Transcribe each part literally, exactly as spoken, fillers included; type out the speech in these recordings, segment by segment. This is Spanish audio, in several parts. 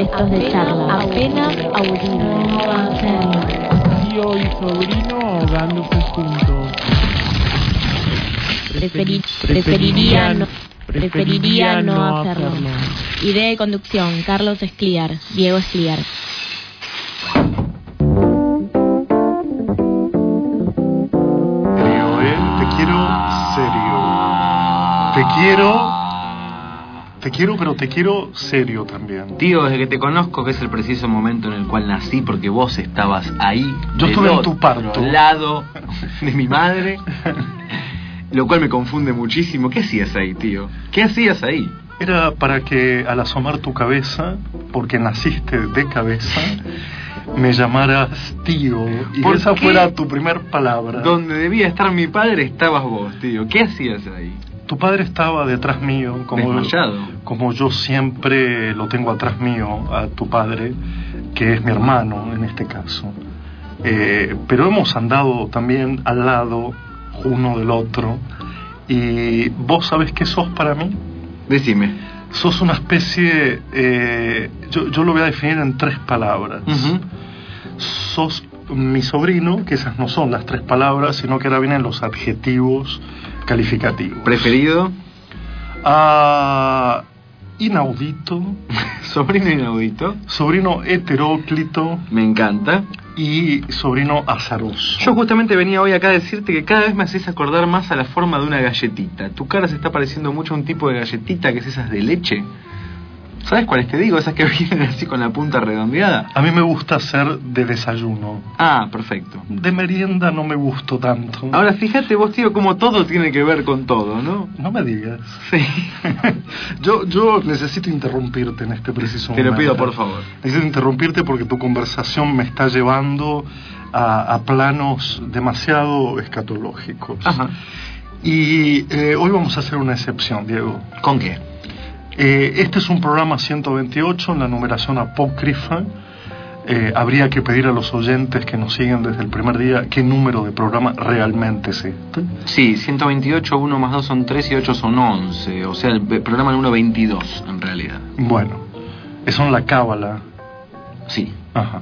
textos de charla, apenas audibles. Tío y sobrino ahogándose juntos. Preferi- preferiría no, preferiría no hacerlo. Idea y conducción, Carlos Escliar, Diego Escliar. Serio, ¿eh? Te quiero serio. Te quiero... Te quiero, pero te quiero serio también. Tío, desde que te conozco, que es el preciso momento en el cual nací, porque vos estabas ahí. Yo estuve en tu parto. Al lado de mi madre. Lo cual me confunde muchísimo. ¿Qué hacías ahí, tío? ¿Qué hacías ahí? Era para que al asomar tu cabeza, porque naciste de cabeza, me llamaras tío. Y ¿Por esa qué? fuera tu primer palabra. Donde debía estar mi padre estabas vos, tío. ¿Qué hacías ahí? Tu padre estaba detrás mío, como, Desmayado. como yo siempre lo tengo atrás mío, a tu padre, que es mi hermano en este caso. Eh, pero hemos andado también al lado uno del otro. Y vos sabés qué sos para mí. Decime. Sos una especie, eh, yo, yo lo voy a definir en tres palabras. Uh-huh. Sos mi sobrino, que esas no son las tres palabras, sino que ahora vienen los adjetivos calificativos. ¿Preferido? Ah, inaudito, Sobrino inaudito. sobrino heteróclito Me encanta. y sobrino azaroso. Yo justamente venía hoy acá a decirte que cada vez me haces acordar más a la forma de una galletita. Tu cara se está pareciendo mucho a un tipo de galletita, que es esas de leche. ¿Sabes cuáles te digo? Esas que vienen así con la punta redondeada. A mí me gusta hacer de desayuno. Ah, perfecto. De merienda no me gustó tanto. Ahora fíjate vos, tío, como todo tiene que ver con todo, ¿no? No me digas. Sí. yo, yo necesito interrumpirte en este preciso Te lo momento. pido, por favor. Necesito interrumpirte porque tu conversación me está llevando a, a planos demasiado escatológicos. Ajá. Y eh, hoy vamos a hacer una excepción, Diego. ¿Con qué? Eh, este es un programa ciento veintiocho en la numeración apócrifa. Eh, habría que pedir a los oyentes que nos siguen desde el primer día qué número de programa realmente es este. Sí, ciento veintiocho, uno más dos son tres y ocho son once. O sea, el programa número veintidós, en realidad. Bueno, eso en la cábala. Sí. Ajá.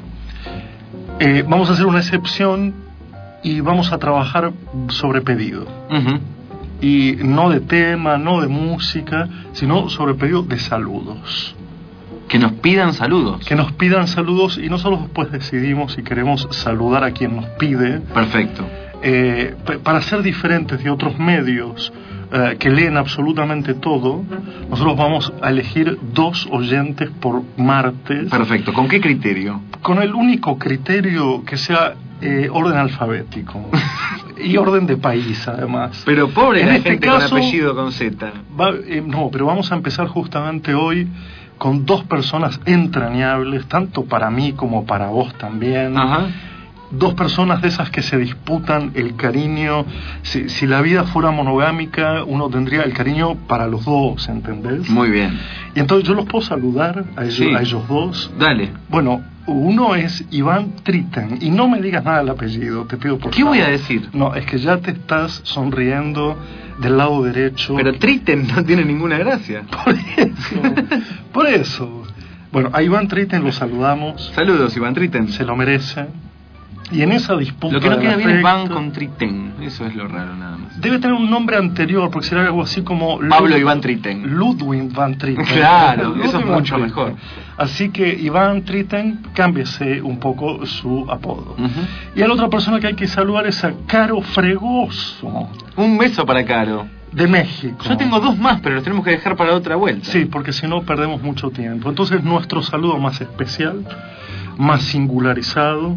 Eh, vamos a hacer una excepción y vamos a trabajar sobre pedido. Uh-huh. Y no de tema, no de música, sino sobre pedido de saludos. Que nos pidan saludos. Que nos pidan saludos y nosotros después decidimos si queremos saludar a quien nos pide. Perfecto. Eh, p- para ser diferentes de otros medios eh, que leen absolutamente todo, nosotros vamos a elegir dos oyentes por martes. Perfecto. ¿Con qué criterio? Con el único criterio que sea eh, orden alfabético. Y orden de país, además. Pero pobre en la este gente caso, con apellido con Z. Va, eh, no, pero vamos a empezar justamente hoy con dos personas entrañables, tanto para mí como para vos también. Ajá. Dos personas de esas que se disputan el cariño. Si, si la vida fuera monogámica, uno tendría el cariño para los dos, ¿entendés? Muy bien. Y entonces yo los puedo saludar a ellos, Sí. a ellos dos. Dale. Bueno, uno es Iván Triten, y no me digas nada del apellido, te pido por ¿Qué favor. voy a decir? No, es que ya te estás sonriendo del lado derecho. Pero Triten no tiene ninguna gracia. Por eso, por eso. Bueno, a Iván Triten lo saludamos, Saludos, Iván Triten. se lo merece. Y en esa disputa Lo que no del queda bien es afecto, Van con Triten. Eso es lo raro, nada más. debe tener un nombre anterior, porque será algo así como Pablo Lud- Iván Triten. Ludwig Van Triten. Claro, Ludwig eso es Van mucho Triten. mejor. Así que Iván Triten, cámbiese un poco su apodo. Uh-huh. Y a la otra persona que hay que saludar es a Caro Fregoso, Un beso para Caro. de México. Yo tengo dos más, pero los tenemos que dejar para otra vuelta. Sí, porque si no perdemos mucho tiempo. Entonces nuestro saludo más especial, más singularizado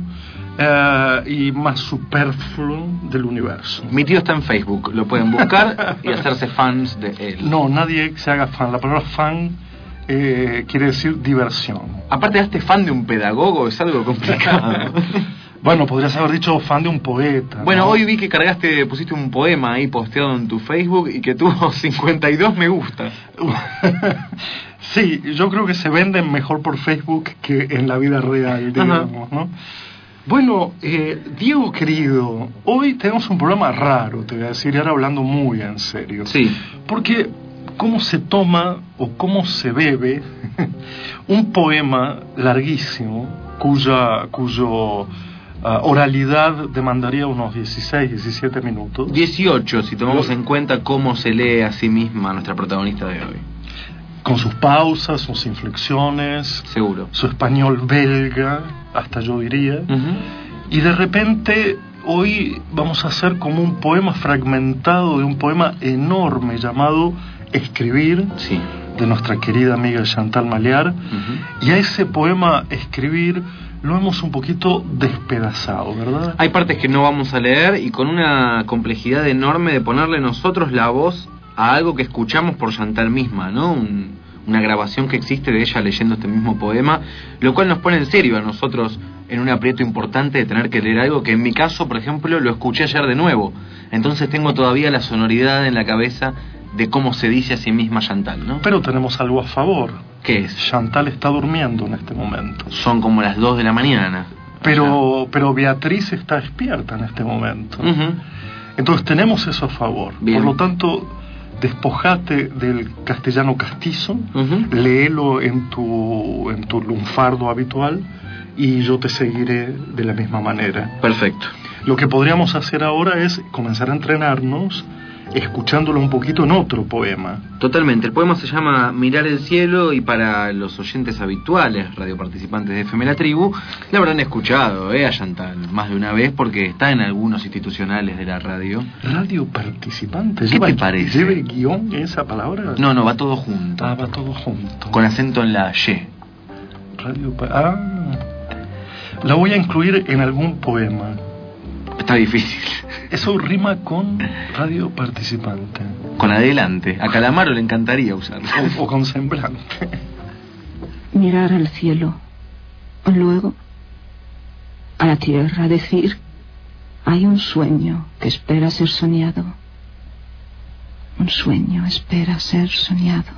eh, y más superfluo del universo. Mi tío está en Facebook, lo pueden buscar y hacerse fans de él. No, nadie se haga fan. La palabra fan eh, quiere decir diversión. Aparte, hazte fan de un pedagogo es algo complicado. Bueno, podrías haber dicho fan de un poeta. Bueno, ¿no? hoy vi que cargaste, pusiste un poema ahí posteado en tu Facebook y que tuvo cincuenta y dos me gusta. Sí, yo creo que se venden mejor por Facebook que en la vida real, digamos, ¿no? Bueno, eh, Diego querido, hoy tenemos un programa raro, te voy a decir, y ahora hablando muy en serio. Sí. Porque cómo se toma o cómo se bebe un poema larguísimo cuya cuyo uh, oralidad demandaría unos dieciséis, diecisiete minutos. dieciocho, si tomamos en cuenta cómo se lee a sí misma nuestra protagonista de hoy. Con sus pausas, sus inflexiones, seguro, su español belga, hasta yo diría. Uh-huh. Y de repente hoy vamos a hacer como un poema fragmentado de un poema enorme llamado Escribir, sí, de nuestra querida amiga Chantal Maliar. Uh-huh. Y a ese poema Escribir lo hemos un poquito despedazado, ¿verdad? Hay partes que no vamos a leer y con una complejidad enorme de ponerle nosotros la voz a algo que escuchamos por Chantal misma, ¿no? Un, una grabación que existe de ella leyendo este mismo poema, lo cual nos pone en serio a nosotros en un aprieto importante de tener que leer algo que en mi caso, por ejemplo, lo escuché ayer de nuevo. Entonces tengo todavía la sonoridad en la cabeza de cómo se dice a sí misma Chantal, ¿no? Pero tenemos algo a favor. ¿Qué es? Chantal está durmiendo en este momento. Son como las dos de la mañana. Pero, pero Beatriz está despierta en este momento. Uh-huh. Entonces tenemos eso a favor. Bien. Por lo tanto, despojate del castellano castizo, uh-huh. léelo en tu, en tu lunfardo habitual y yo te seguiré de la misma manera. Perfecto. Lo que podríamos hacer ahora es comenzar a entrenarnos escuchándolo un poquito en otro poema. Totalmente. El poema se llama Mirar el cielo y para los oyentes habituales, radioparticipantes de F M La Tribu, la habrán escuchado, ¿eh? A Chantal más de una vez porque está en algunos institucionales de la radio. ¿Radio participante? ¿Qué te parece? ¿Lleva el guión esa palabra? No, no, va todo junto. Ah, va todo junto. Con acento en la Y. Radio pa- Ah, la voy a incluir en algún poema. Está difícil. Eso rima con radio participante. Con adelante. A Calamaro le encantaría usarlo. O, o con semblante. Mirar al cielo. Luego, a la tierra, decir, hay un sueño que espera ser soñado. Un sueño espera ser soñado.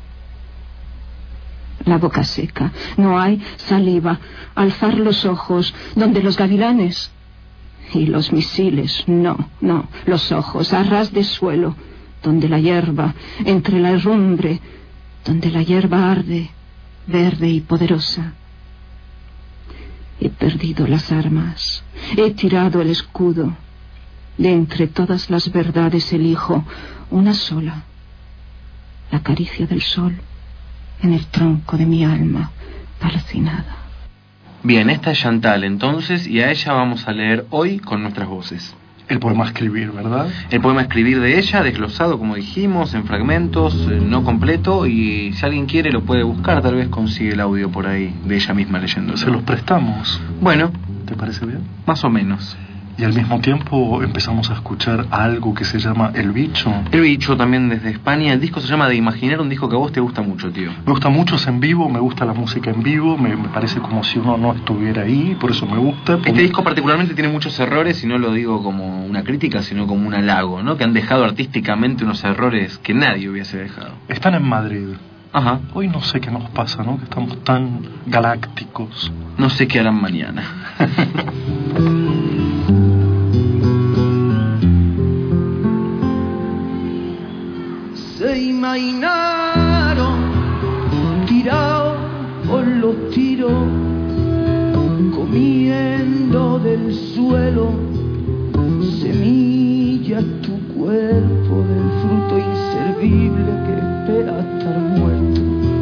La boca seca, no hay saliva. Alzar los ojos, donde los gavilanes... Y los misiles, no, no, los ojos a ras de suelo, donde la hierba, entre la herrumbre, donde la hierba arde, verde y poderosa. He perdido las armas, he tirado el escudo, de entre todas las verdades elijo una sola, la caricia del sol en el tronco de mi alma calcinada. Bien, esta es Chantal entonces, y a ella vamos a leer hoy con nuestras voces. El poema Escribir, ¿verdad? El poema Escribir de ella, desglosado como dijimos, en fragmentos, eh, no completo, y si alguien quiere lo puede buscar, tal vez consigue el audio por ahí de ella misma leyendo. Se los prestamos. Bueno, ¿Te parece bien? más o menos. Y al mismo tiempo empezamos a escuchar algo que se llama El Bicho. El Bicho también desde España. El disco se llama De Imaginar, un disco que a vos te gusta mucho, tío. Me gusta mucho, es en vivo, me gusta la música en vivo, me, me parece como si uno no estuviera ahí, por eso me gusta. Este Por... disco particularmente tiene muchos errores, y no lo digo como una crítica, sino como un halago, ¿no? Que han dejado artísticamente unos errores que nadie hubiese dejado. Están en Madrid. Ajá. Hoy no sé qué nos pasa, ¿no? Que estamos tan galácticos. No sé qué harán mañana. Se imaginaron tirados por los tiros, comiendo del suelo semillas, tu cuerpo del fruto inservible que espera estar muerto.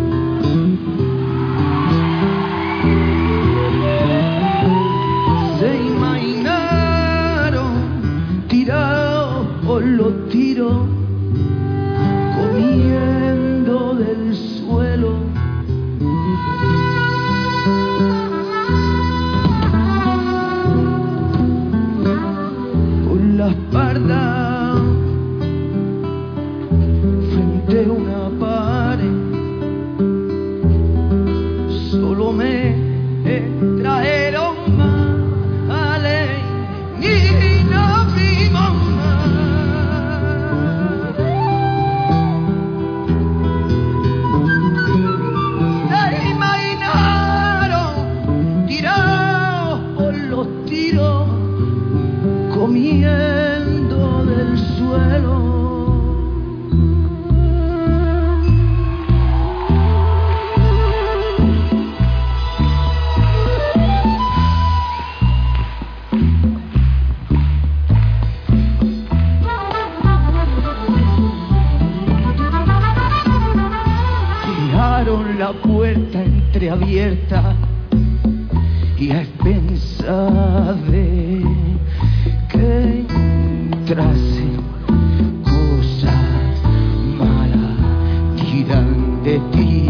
Se imaginaron tirados por los tiros, comiendo puerta entreabierta y a expensas de que entrasen cosas malas tiran de ti.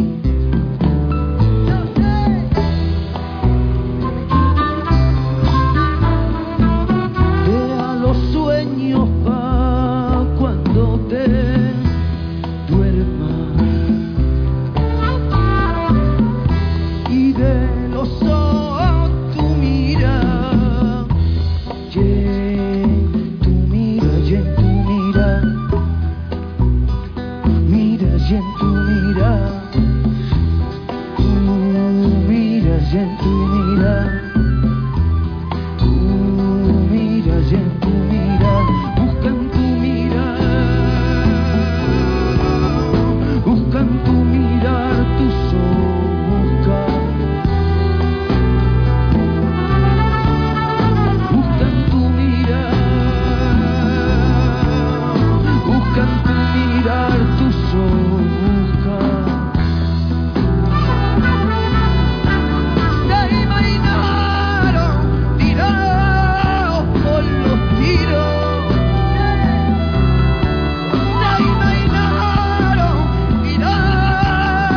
Deja los sueños pa' cuando te duermas y de los ojos tu mira, y en tu mira, y en tu mira, mira y en tu mira, tú miras y en tu mira, tú miras y en tu mira, busca en tu mira, busca en tu mirar tus ojos, busca en tu mirar, busca en tu mirar tus ojos. Se imaginaron tirados por los tiros, se imaginaron tirados.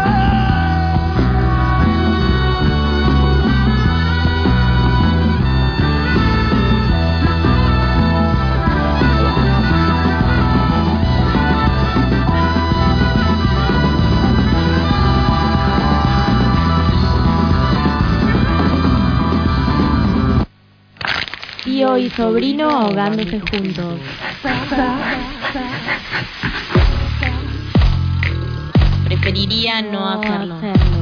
Tío y sobrino ahogándose juntos. Preferiría no hacerlo.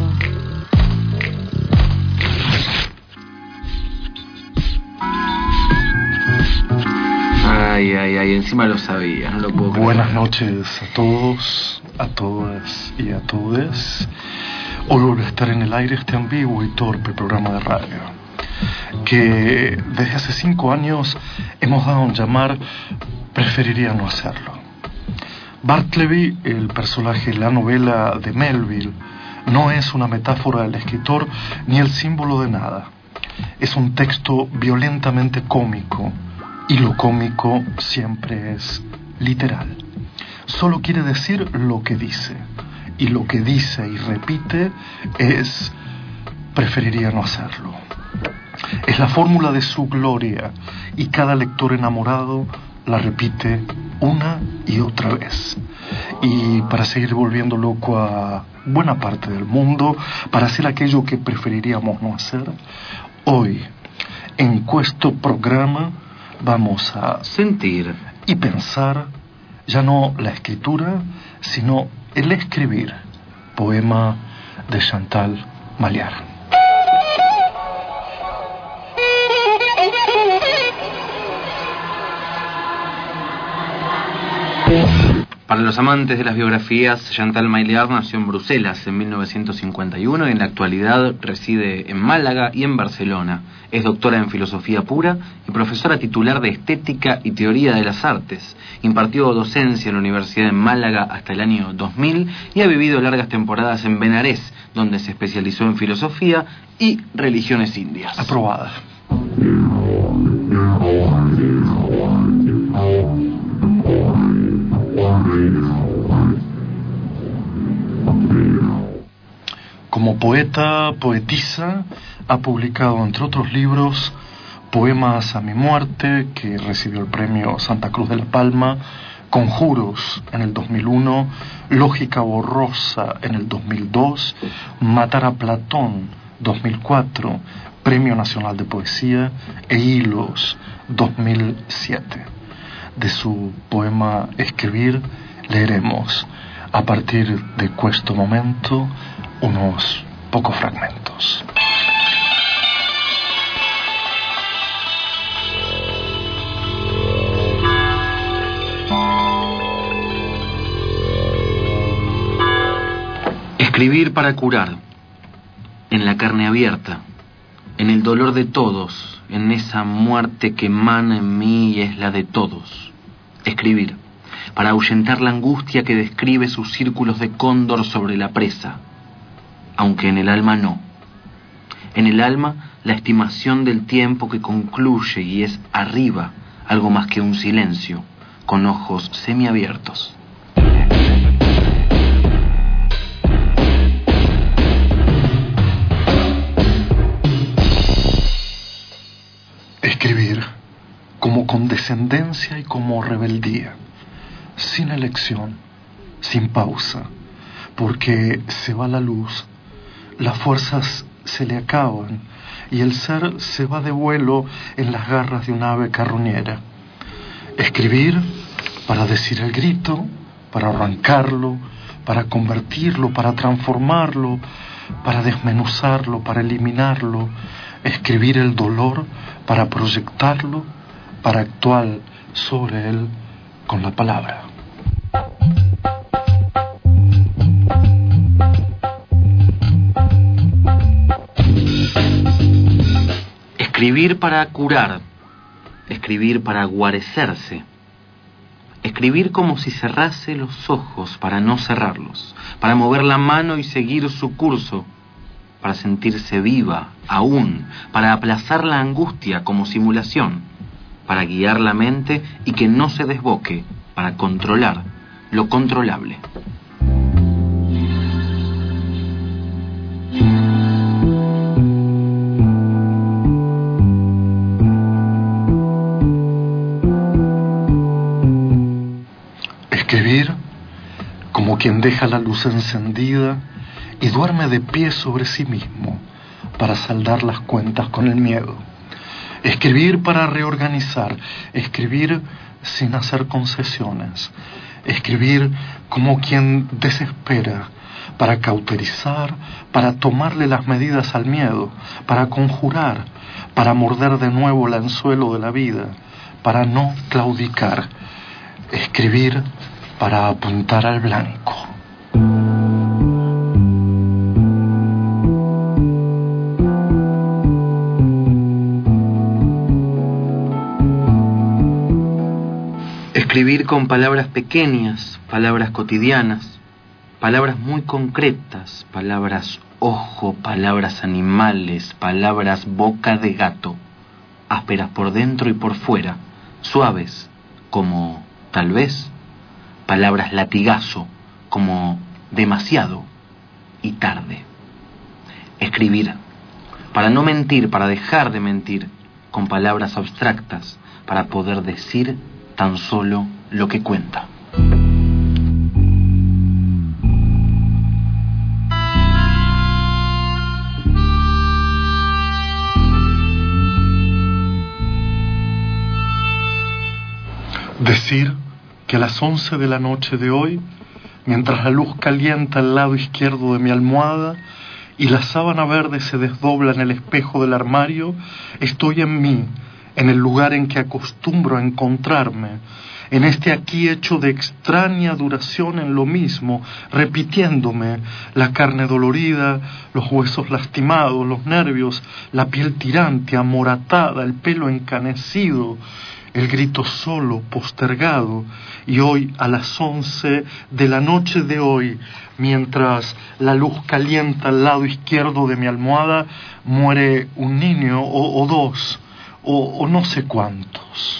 Ay, ay, ay, encima lo sabía, no lo puedo creer. Buenas noches a todos, a todas y a todes. Hoy vuelve a estar en el aire este ambiguo y torpe programa de radio que desde hace cinco años hemos dado en llamar Preferiría no hacerlo. Bartleby, el personaje de la novela de Melville, no es una metáfora del escritor ni el símbolo de nada. Es un texto violentamente cómico, y lo cómico siempre es literal. Solo quiere decir lo que dice, y lo que dice y repite es preferiría no hacerlo. Es la fórmula de su gloria, y cada lector enamorado la repite una y otra vez. Y para seguir volviendo loco a buena parte del mundo, para hacer aquello que preferiríamos no hacer, hoy, en Questo programa, vamos a sentir y pensar ya no la escritura, sino el escribir. Poema de Chantal Maillard. Para los amantes de las biografías, Chantal Maillard nació en Bruselas en mil novecientos cincuenta y uno y en la actualidad reside en Málaga y en Barcelona. Es doctora en filosofía pura y profesora titular de estética y teoría de las artes. Impartió docencia en la Universidad de Málaga hasta el año dos mil y ha vivido largas temporadas en Benarés, donde se especializó en filosofía y religiones indias. Aprobada. Como poeta, poetisa, ha publicado, entre otros libros, Poemas a mi muerte, que recibió el premio Santa Cruz de la Palma, Conjuros en el dos mil uno, Lógica borrosa en el dos mil dos, Matar a Platón dos mil cuatro, Premio Nacional de Poesía, e Hilos dos mil siete. De su poema Escribir leeremos, a partir de Questo momento, unos pocos fragmentos. Escribir para curar, en la carne abierta, en el dolor de todos, en esa muerte que emana en mí y es la de todos. Escribir, para ahuyentar la angustia que describe sus círculos de cóndor sobre la presa. aunque en el alma no. En el alma, la estimación del tiempo que concluye y es arriba, algo más que un silencio, con ojos semiabiertos. Escribir como condescendencia y como rebeldía, sin elección, sin pausa, porque se va la luz, las fuerzas se le acaban y el ser se va de vuelo en las garras de un ave carroñera. Escribir para decir el grito, para arrancarlo, para convertirlo, para transformarlo, para desmenuzarlo, para eliminarlo. Escribir el dolor para proyectarlo, para actuar sobre él con la palabra. Escribir para curar, escribir para guarecerse, escribir como si cerrase los ojos para no cerrarlos, para mover la mano y seguir su curso, para sentirse viva, aún, para aplazar la angustia como simulación, para guiar la mente y que no se desboque, para controlar lo controlable. Escribir como quien deja la luz encendida y duerme de pie sobre sí mismo para saldar las cuentas con el miedo. Escribir para reorganizar, escribir sin hacer concesiones, escribir como quien desespera para cauterizar, para tomarle las medidas al miedo, para conjurar, para morder de nuevo el anzuelo de la vida, para no claudicar, escribir para apuntar al blanco. Escribir con palabras pequeñas, palabras cotidianas, palabras muy concretas, palabras ojo, palabras animales, palabras boca de gato, ásperas por dentro y por fuera, suaves como tal vez, palabras latigazo como demasiado y tarde. Escribir, para no mentir, para dejar de mentir, con palabras abstractas, para poder decir tan solo lo que cuenta. Decir que a las once de la noche de hoy, mientras la luz calienta el lado izquierdo de mi almohada y la sábana verde se desdobla en el espejo del armario, estoy en mí, en el lugar en que acostumbro a encontrarme, en este aquí hecho de extraña duración en lo mismo, repitiéndome la carne dolorida, los huesos lastimados, los nervios, la piel tirante, amoratada, el pelo encanecido, el grito solo, postergado, y hoy a las once de la noche de hoy, mientras la luz calienta al lado izquierdo de mi almohada, muere un niño o, o dos, o, o no sé cuántos.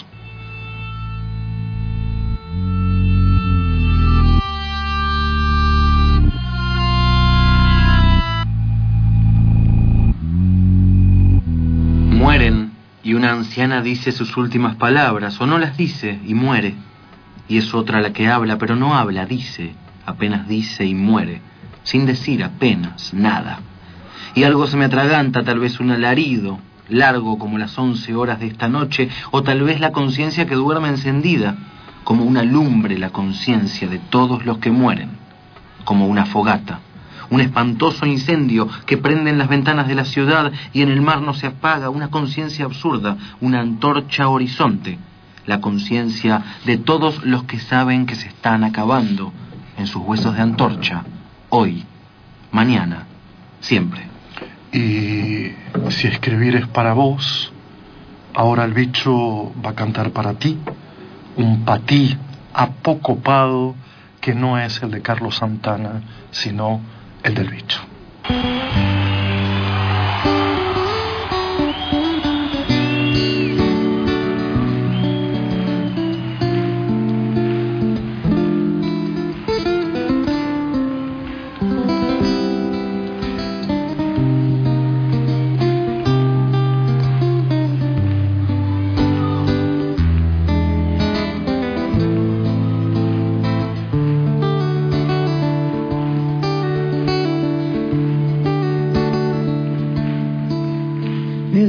Mueren y una anciana dice sus últimas palabras, o no las dice y muere. Y es otra la que habla, pero no habla, dice, apenas dice y muere, sin decir apenas nada. Y algo se me atraganta, tal vez un alarido, largo como las once horas de esta noche, o tal vez la conciencia que duerme encendida, como una lumbre la conciencia de todos los que mueren, como una fogata, un espantoso incendio que prende en las ventanas de la ciudad y en el mar no se apaga, una conciencia absurda, una antorcha horizonte, la conciencia de todos los que saben que se están acabando en sus huesos de antorcha, hoy, mañana, siempre. Y si escribir es para vos, ahora el bicho va a cantar para ti, un patí apocopado que no es el de Carlos Santana, sino el del bicho.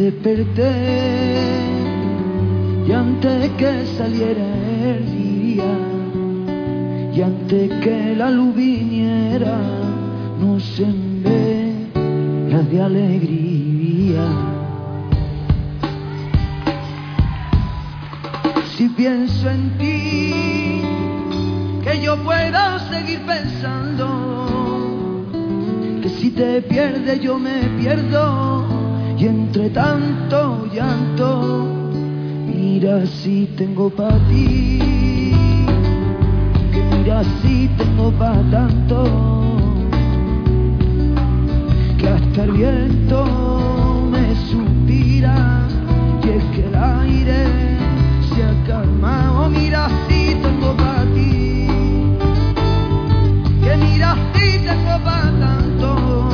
desperté y antes que saliera el día y antes que la luz viniera no sembré las de alegría. Si pienso en ti, que yo pueda seguir pensando, que si te pierdes yo me pierdo, y entre tanto llanto, mira si tengo pa' ti, que mira si tengo pa' tanto, que hasta el viento me suspira, y es que el aire se ha calmado. Mira si tengo pa' ti, que mira si tengo pa' tanto,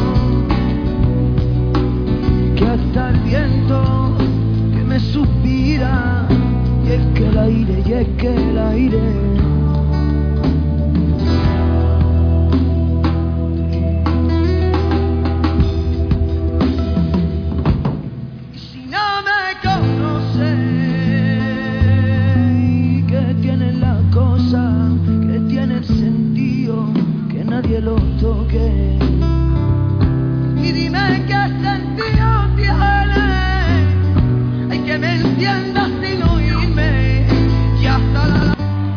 que hasta el viento que me suspira, y es que el aire, y es que el aire lo toque. Y dime qué sentido tiene, hay que me entiendas sin oírme, y hasta la...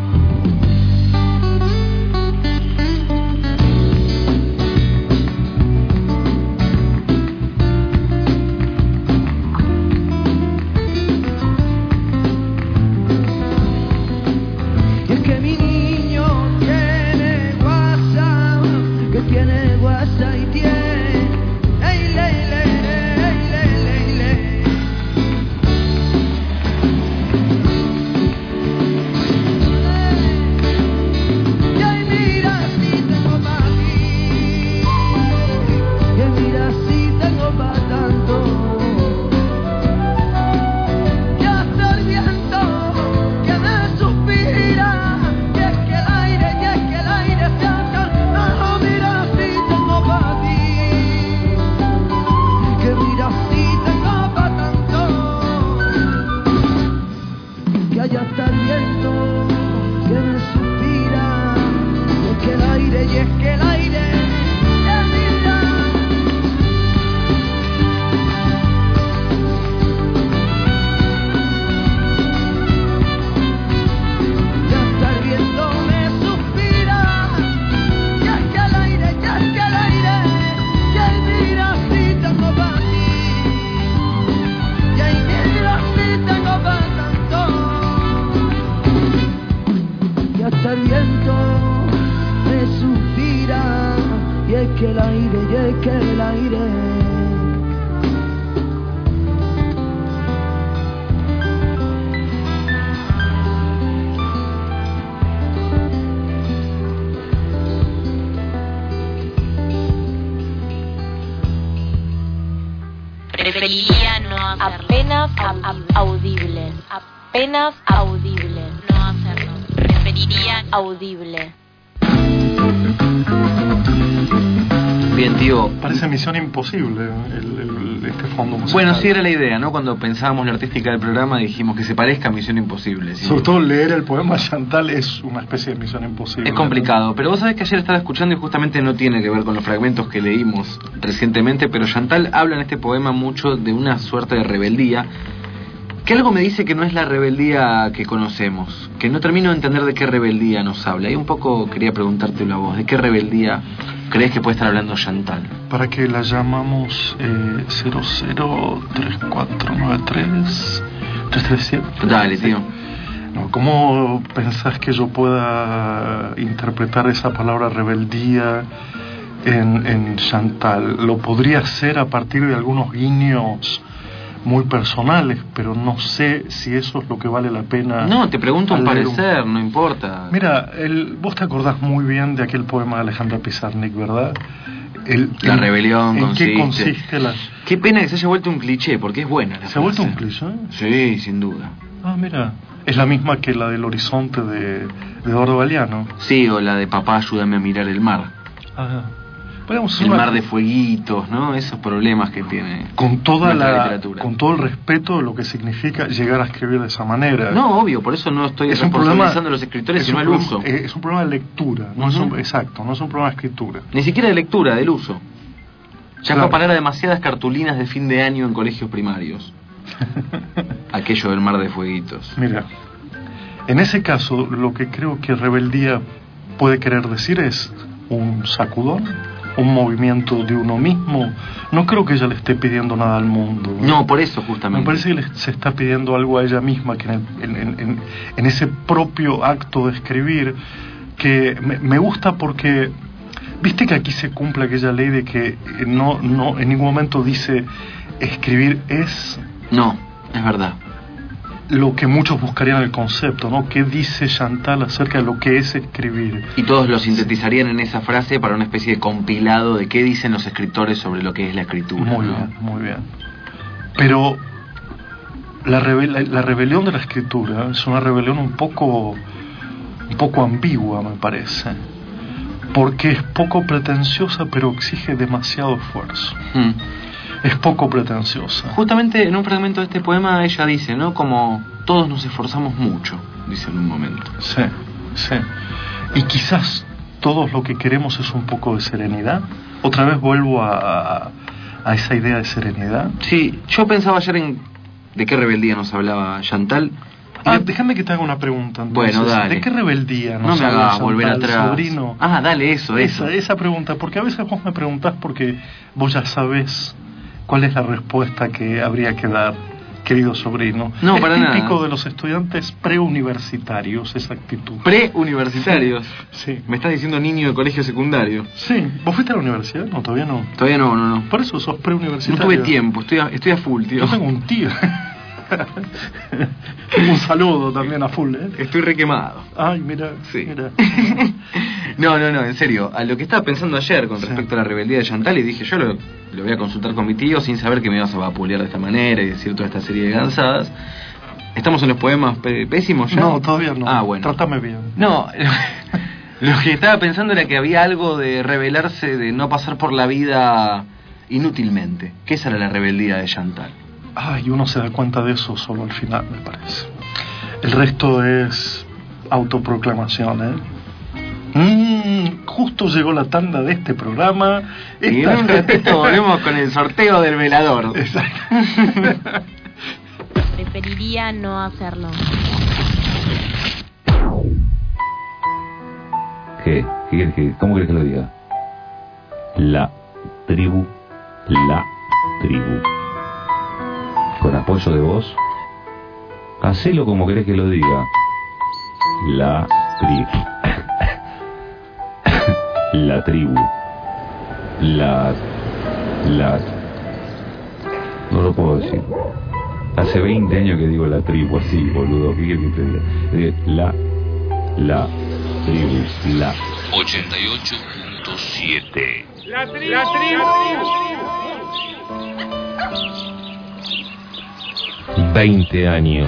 Y es que mi niño tiene guasa, que tiene guasa y tiene, ey, le, le, ey, le, le, le. Y ay, mira si tengo pa' ti, y ay, mira si tengo pa' tanto, y hasta el viento que me suspira, y es que el aire, y es que el aire se ha calmado. Mira si tengo pa' ti, que mira si tengo pa' tanto, que allá está el viento que me suspira, y es que el aire, y es que el aire que mira. Y hasta el viento me suspira, y es que el aire, y es que el aire, y ay, mira si tengo pa' ti, y ay, mira si tengo pa' tanto, y hasta el viento me suspira, y es que el aire, y es que el aire. Preferiría no hacerlo. Apenas au- audible. Apenas audible. No hacerlo. Preferiría audible. Bien, tío. Parece misión imposible el, el- este fondo musical. Bueno, sí era la idea, ¿no? Cuando pensábamos la artística del programa dijimos que se parezca a Misión Imposible. ¿sí? Sobre todo leer el poema Chantal es una especie de misión imposible. Es complicado, pero vos sabés que ayer estaba escuchando y justamente no tiene que ver con los fragmentos que leímos recientemente, pero Chantal habla en este poema mucho de una suerte de rebeldía, que algo me dice que no es la rebeldía que conocemos, que no termino de entender de qué rebeldía nos habla. Y un poco quería preguntártelo a vos, ¿de qué rebeldía crees que puede estar hablando Chantal? ¿Para qué la llamamos eh, cero cero tres cuatro nueve tres tres tres siete? Dale, tío. No, ¿cómo pensás que yo pueda interpretar esa palabra rebeldía en, en Chantal? Lo podría hacer a partir de algunos guiños muy personales, pero no sé si eso es lo que vale la pena. No, te pregunto un al leer parecer, no importa. Mira, el, vos te acordás muy bien de aquel poema de Alejandra Pizarnik, ¿verdad? El, La el- rebelión ¿En consiste. qué consiste la...? Qué pena que se haya vuelto un cliché, porque es buena la ¿Se ha vuelto frase. un cliché? Sí, sin duda. Ah, mira. Es la misma que la del horizonte de, de Eduardo Galeano. Sí, o la de papá, ayúdame a mirar el mar. Ah, Podríamos hacer el una- mar de fueguitos, ¿no? Esos problemas que tiene con toda nuestra la, literatura. con todo el respeto de lo que significa llegar a escribir de esa manera. No, obvio, por eso no estoy es un problema responsabilizando a los escritores, es sino un el problema- uso. eh, es un problema de lectura, no es un- Ujú. exacto, no es un problema de escritura. Ni siquiera de lectura, del uso. Ya Claro. fue a parar a demasiadas cartulinas de fin de año en colegios primarios. Aquello del mar de fueguitos. Mira, en ese caso lo que creo que rebeldía puede querer decir es un sacudón, un movimiento de uno mismo. No creo que ella le esté pidiendo nada al mundo. No, por eso Me justamente. parece que le- se está pidiendo algo a ella misma, que en, el- en- en- en- en ese propio acto de escribir, que me, me gusta porque, viste que aquí se cumple aquella ley de que eh, no, no en ningún momento dice escribir es No, es verdad. lo que muchos buscarían el concepto, ¿no? ¿Qué dice Chantal acerca de lo que es escribir? Y todos lo sintetizarían en esa frase para una especie de compilado de qué dicen los escritores sobre lo que es la escritura. Muy ¿no? bien, muy bien. Pero la, rebel- la, la rebelión de la escritura es una rebelión un poco, un poco ambigua, me parece. Porque es poco pretenciosa, pero exige demasiado esfuerzo. Mm. Es poco pretenciosa. Justamente en un fragmento de este poema ella dice, ¿no? Como todos nos esforzamos mucho, dice en un momento. Sí, sí. Y quizás todos lo que queremos es un poco de serenidad. Otra vez vuelvo a, a, a esa idea de serenidad. Sí, yo pensaba ayer en de qué rebeldía nos hablaba Chantal. Ah, déjame que te haga una pregunta. Entonces. Bueno, dale. ¿De qué rebeldía No nos me habla hagas Chantal, volver atrás. sobrino? Ah, dale, eso, eso. Esa, esa pregunta, porque a veces vos me preguntás porque vos ya sabés cuál es la respuesta que habría que dar, querido sobrino. No, es para típico nada. de los estudiantes preuniversitarios esa actitud. Preuniversitarios. Sí. Me estás diciendo niño de colegio secundario. Sí. ¿Vos fuiste a la universidad? No, todavía no. Todavía no, no, no. Por eso sos No preuniversitario. tuve tiempo, estoy a, estoy a full, tío. Yo tengo un tío. Un saludo también a full, ¿eh? Estoy requemado. Ay, mira, Sí. mira. No, no, no, en serio. A lo que estaba pensando ayer con Sí. respecto a la rebeldía de Chantal, y dije, yo lo, lo voy a consultar con mi tío sin saber que me ibas a vapulear de esta manera y decir toda esta serie de gansadas. ¿Estamos en los poemas pe- pésimos ya? No, todavía no. Ah, bueno. Trátame bien. No, lo que estaba pensando era que había algo de rebelarse, de no pasar por la vida inútilmente. Que esa era la rebeldía de Chantal. Ay, uno se da cuenta de eso solo al final, me parece. El resto es autoproclamación, ¿eh? Mm, justo llegó la tanda de este programa. Y en Esta- un ratito volvemos con el sorteo del velador. Exacto. Preferiría no hacerlo. ¿Qué? ¿Qué quieres que- ¿Cómo quieres que lo diga? La tribu, la tribu. Con apoyo de voz, hacelo como querés que lo diga. La tribu. La tribu. La... La... No lo puedo decir. Hace veinte años que digo la tribu así, boludo. ¿Qué quieres que te diga? Eh, La... La... Tribu. La... ochenta y ocho punto siete. ¡La tribu! ¡La tribu! veinte años.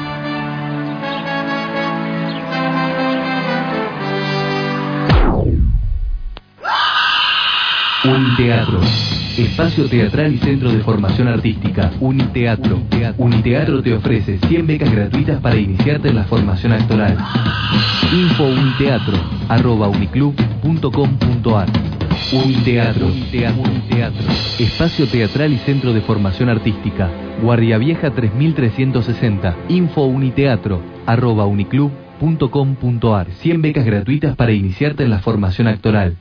Uniteatro, espacio teatral y centro de formación artística. Uniteatro. Uniteatro te ofrece cien becas gratuitas para iniciarte en la formación actoral. Info uniteatro arroba uniclub punto com punto ar. Uniteatro. Uniteatro, espacio teatral y centro de formación artística. Guardia Vieja tres mil trescientos sesenta. Info uniteatro arroba uniclub punto com punto ar. cien becas gratuitas para iniciarte en la formación actoral.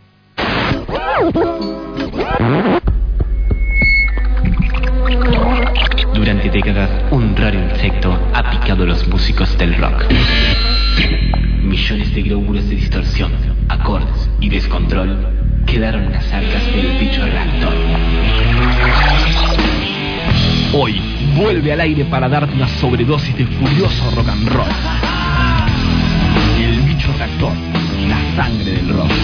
Durante décadas, un raro insecto ha picado a los músicos del rock. Millones de glóbulos de distorsión, acordes y descontrol quedaron en las arcas del bicho reactor. Hoy vuelve al aire para darte una sobredosis de furioso rock and roll. El bicho reactor, la sangre del rock.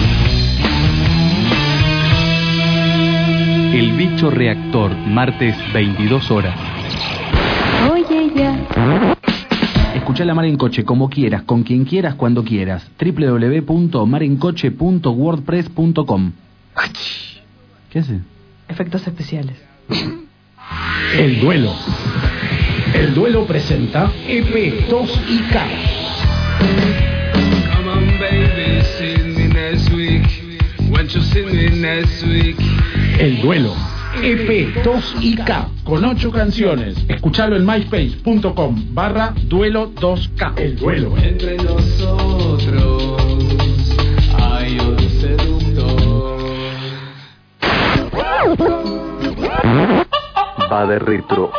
El Bicho Reactor, martes veintidós horas. Oye, ya. Escuchá La Mar en Coche como quieras, con quien quieras, cuando quieras. doble u doble u doble u punto mar en coche punto wordpress punto com. ¿Qué hace? Efectos especiales. El duelo. El duelo presenta E P dos I K. Come on, baby, see me next week. Won't you see me next week? El duelo. E P dos I K. Con ocho canciones. Escuchalo en myspace.com barra duelo 2K. El duelo. Entre nosotros hay un seductor. Va de retro.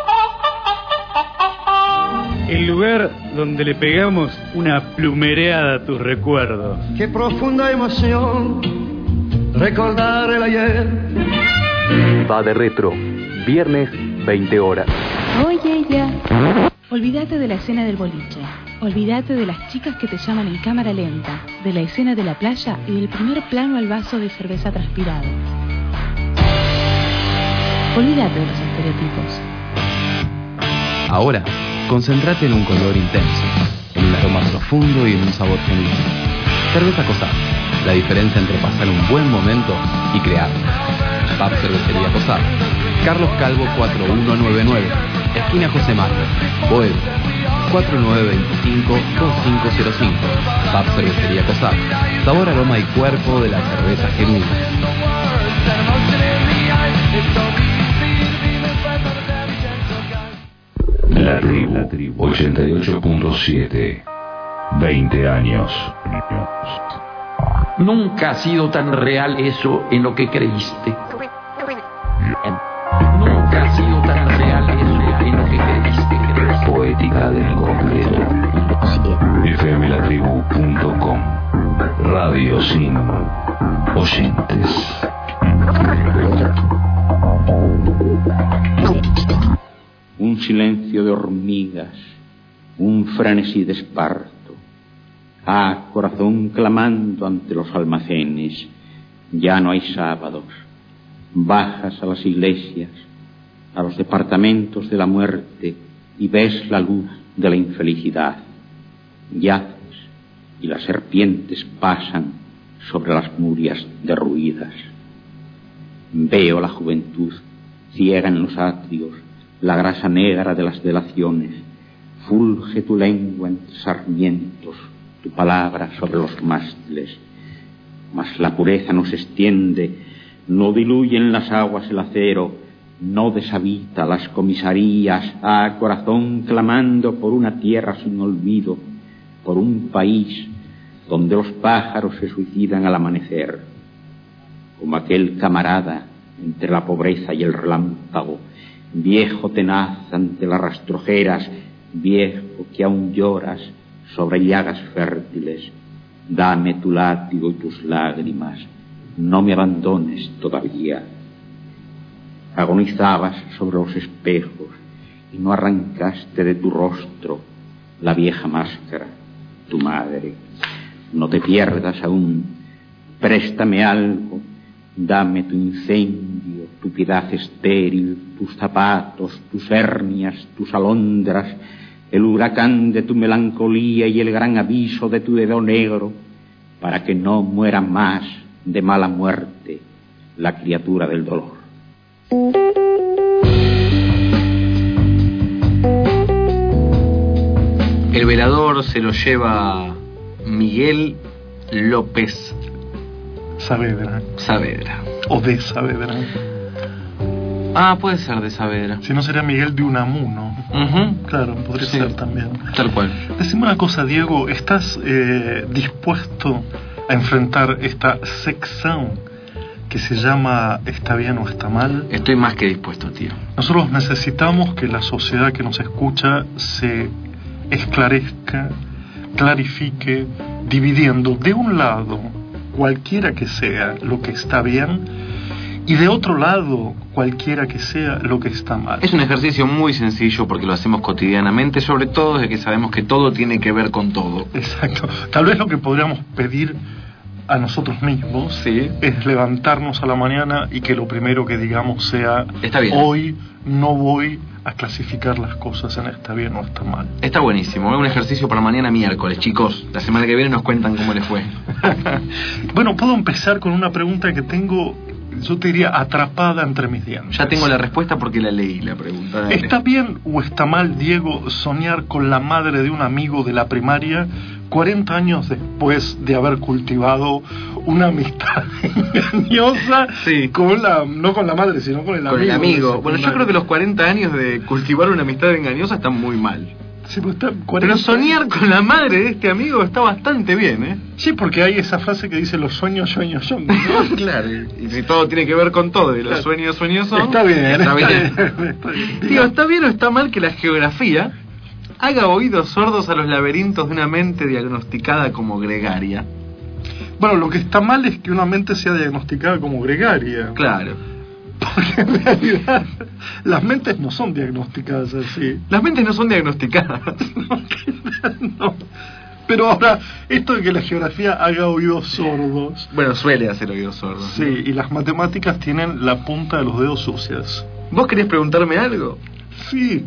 El lugar donde le pegamos una plumereada a tus recuerdos. Qué profunda emoción recordar el ayer. Va de retro. Viernes, veinte horas. Oye, ya. Olvídate de la escena del boliche. Olvídate de las chicas que te llaman en cámara lenta, de la escena de la playa y del primer plano al vaso de cerveza transpirado. Olvídate de los estereotipos. Ahora, concéntrate en un color intenso, en un aroma profundo y en un sabor genuino. Cerveza Cosat, la diferencia entre pasar un buen momento y crear. Pub Cervecería Cosat, Carlos Calvo cuatro uno nueve nueve, esquina José Mario, Boedo, cuatro nueve dos cinco dos cinco cero cinco. Pub Cervecería Cosat, sabor, aroma y cuerpo de la cerveza genuina. La tribu, ochenta y ocho punto siete. veinte años. Nunca ha sido tan real eso en lo que creíste. Nunca ha sido tan real eso en lo que creíste. Poética del incompleto. F M la tribu punto com. Radio sin oyentes. Un silencio de hormigas, un frenesí de esparto. Ah, corazón clamando ante los almacenes, ya no hay sábados. Bajas a las iglesias, a los departamentos de la muerte y ves la luz de la infelicidad. Yaces y las serpientes pasan sobre las murias derruidas. Veo la juventud ciega en los atrios, la grasa negra de las delaciones. Fulge tu lengua entre sarmientos, tu palabra sobre los mástiles. Mas la pureza no se extiende, no diluye en las aguas el acero, no deshabita las comisarías. Ah, corazón clamando por una tierra sin olvido, por un país donde los pájaros se suicidan al amanecer. Como aquel camarada entre la pobreza y el relámpago, viejo tenaz ante las rastrojeras, viejo que aún lloras sobre llagas fértiles. Dame tu látigo y tus lágrimas, no me abandones todavía. Agonizabas sobre los espejos y no arrancaste de tu rostro la vieja máscara, tu madre. No te pierdas aún, préstame algo, dame tu incendio, tu piedad estéril, tus zapatos, tus hernias, tus alondras, el huracán de tu melancolía y el gran aviso de tu dedo negro, para que no muera más de mala muerte la criatura del dolor. El velador se lo lleva Miguel López Saavedra. Saavedra. O de Saavedra. Ah, puede ser de Saavedra. Si no, sería Miguel de Unamuno. Uh-huh. Claro, podría sí, ser también. Tal cual. Decime una cosa, Diego, ¿estás eh, dispuesto a enfrentar esta sección que se llama ¿está bien o está mal? Estoy más que dispuesto, tío. Nosotros necesitamos que la sociedad que nos escucha se esclarezca, clarifique, dividiendo de un lado, cualquiera que sea lo que está bien, y de otro lado, cualquiera que sea lo que está mal. Es un ejercicio muy sencillo porque lo hacemos cotidianamente, sobre todo desde que sabemos que todo tiene que ver con todo. Exacto. Tal vez lo que podríamos pedir a nosotros mismos sí. es levantarnos a la mañana y que lo primero que digamos sea: está bien. Hoy no voy a clasificar las cosas en está bien o está mal. Está buenísimo, es un ejercicio para mañana miércoles, chicos. La semana que viene nos cuentan cómo les fue. Bueno, puedo empezar con una pregunta que tengo yo te diría atrapada entre mis dientes. Ya tengo la respuesta porque la leí, la pregunta. Dale. ¿Está bien o está mal, Diego, soñar con la madre de un amigo de la primaria cuarenta años después de haber cultivado una amistad engañosa sí. con la, no con la madre, sino con el amigo? Con el amigo. Bueno, yo creo que los cuarenta años de cultivar una amistad engañosa están muy mal. Sí, pues está Pero soñar con la madre de este amigo está bastante bien, ¿eh? Sí, porque hay esa frase que dice los sueños, sueños son, ¿no? Claro, y si todo tiene que ver con todo y los sueños, sueños son... Está bien, está, está bien. bien. Está bien. Digo, ¿está bien o está mal que la geografía haga oídos sordos a los laberintos de una mente diagnosticada como gregaria? Bueno, lo que está mal es que una mente sea diagnosticada como gregaria. Claro. Porque en realidad las mentes no son diagnosticadas así. Las mentes no son diagnosticadas. No. Pero ahora, esto de que la geografía haga oídos sordos... Bueno, suele hacer oídos sordos. Sí, ¿no? Y las matemáticas tienen la punta de los dedos sucias. ¿Vos querés preguntarme algo? Sí.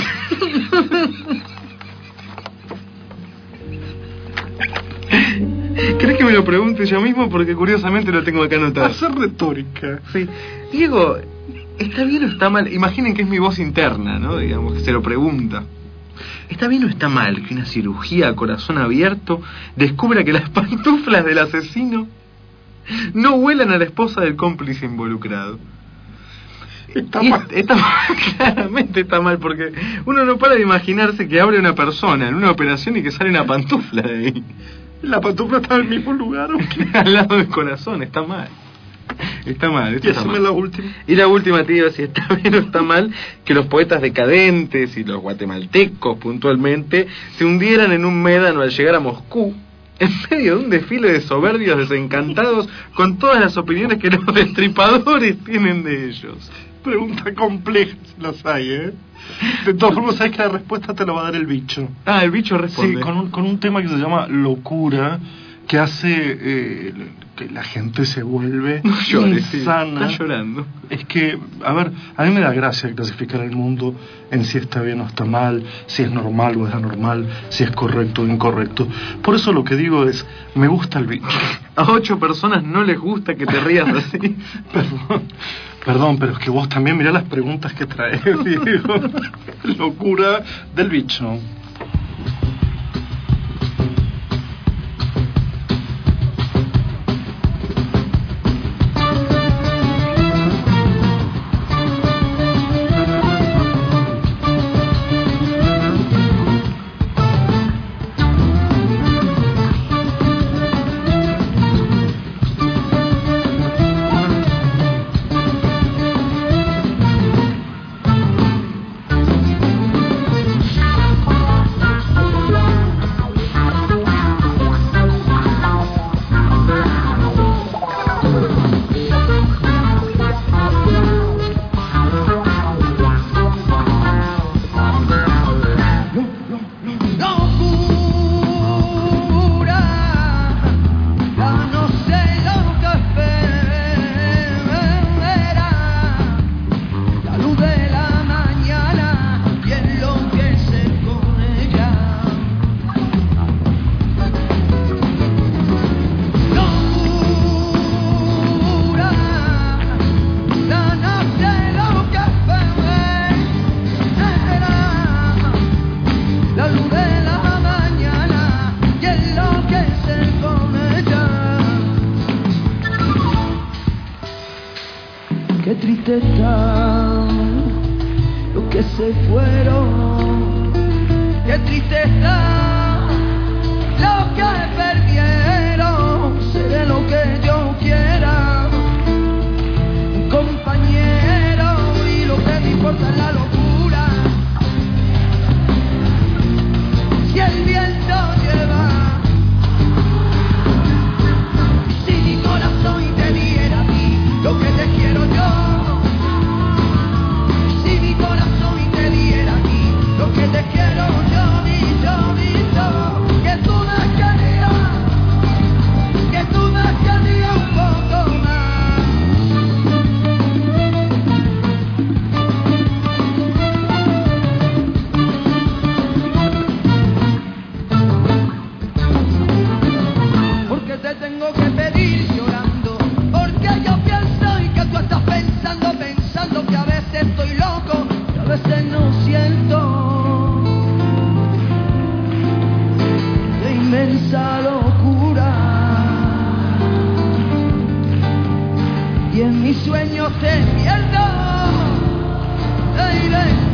¿Crees que me lo pregunte yo mismo? Porque curiosamente lo tengo acá anotado. Hacer retórica. Sí. Diego, ¿está bien o está mal? Imaginen que es mi voz interna, ¿no? Digamos, que se lo pregunta. ¿Está bien o está mal que una cirugía a corazón abierto descubra que las pantuflas del asesino no huelan a la esposa del cómplice involucrado? Está mal. Está mal, claramente está mal, porque uno no para de imaginarse que abre una persona en una operación y que sale una pantufla de ahí. ¿La pantufla está en el mismo lugar o qué? Al lado del corazón, está mal. Está mal. Y haceme la última. Y la última, tío, si está bien o está mal que los poetas decadentes y los guatemaltecos puntualmente se hundieran en un médano al llegar a Moscú en medio de un desfile de soberbios desencantados con todas las opiniones que los destripadores tienen de ellos. Pregunta compleja, las hay, ¿eh? De todas formas, sabes que la respuesta te la va a dar el bicho. Ah, el bicho responde. Sí, con un, con un tema que se llama locura, que hace eh, que la gente se vuelve no llores, insana. Sí, está llorando. Es que, a ver, a mí me da gracia clasificar el mundo en si está bien o está mal, si es normal o es anormal, si es correcto o incorrecto. Por eso lo que digo es, me gusta el bicho. A ocho personas no les gusta que te rías así. Perdón. Perdón, pero es que vos también mirá las preguntas que traes, Diego. Locura del bicho. Lo que se fueron, qué tristeza, lo que perdieron, seré lo que yo quiera, un compañero, y lo que me importa es la locura, si el viento lleva, si mi corazón te diera a ti, lo que te quiero yo. Que te quiero yo, yo, yo, que tú me querías, que tú me querías un poco más.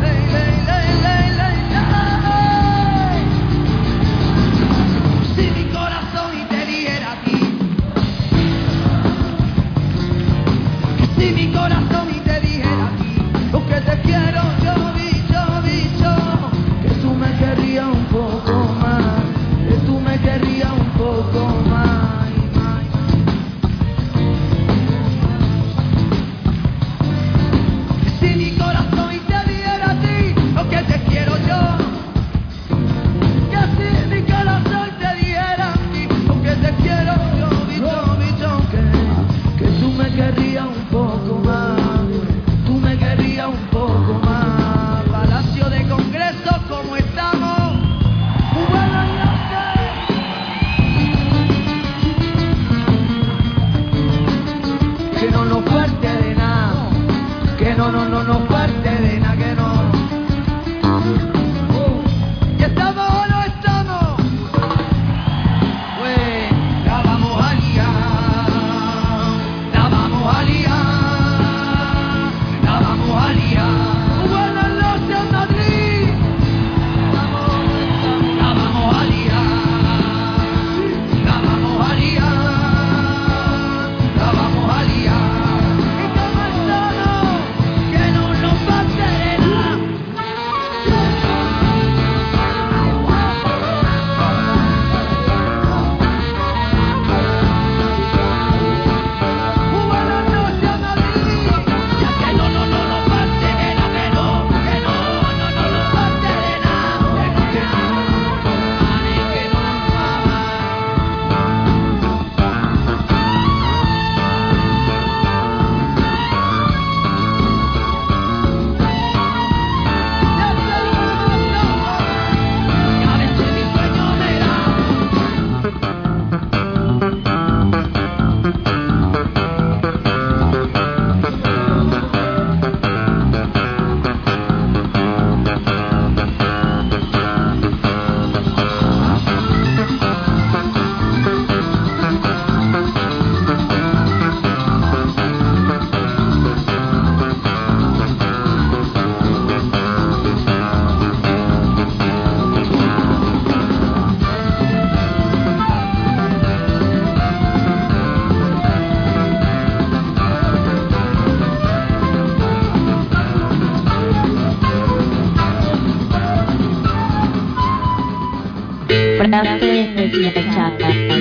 Frase deshilachada.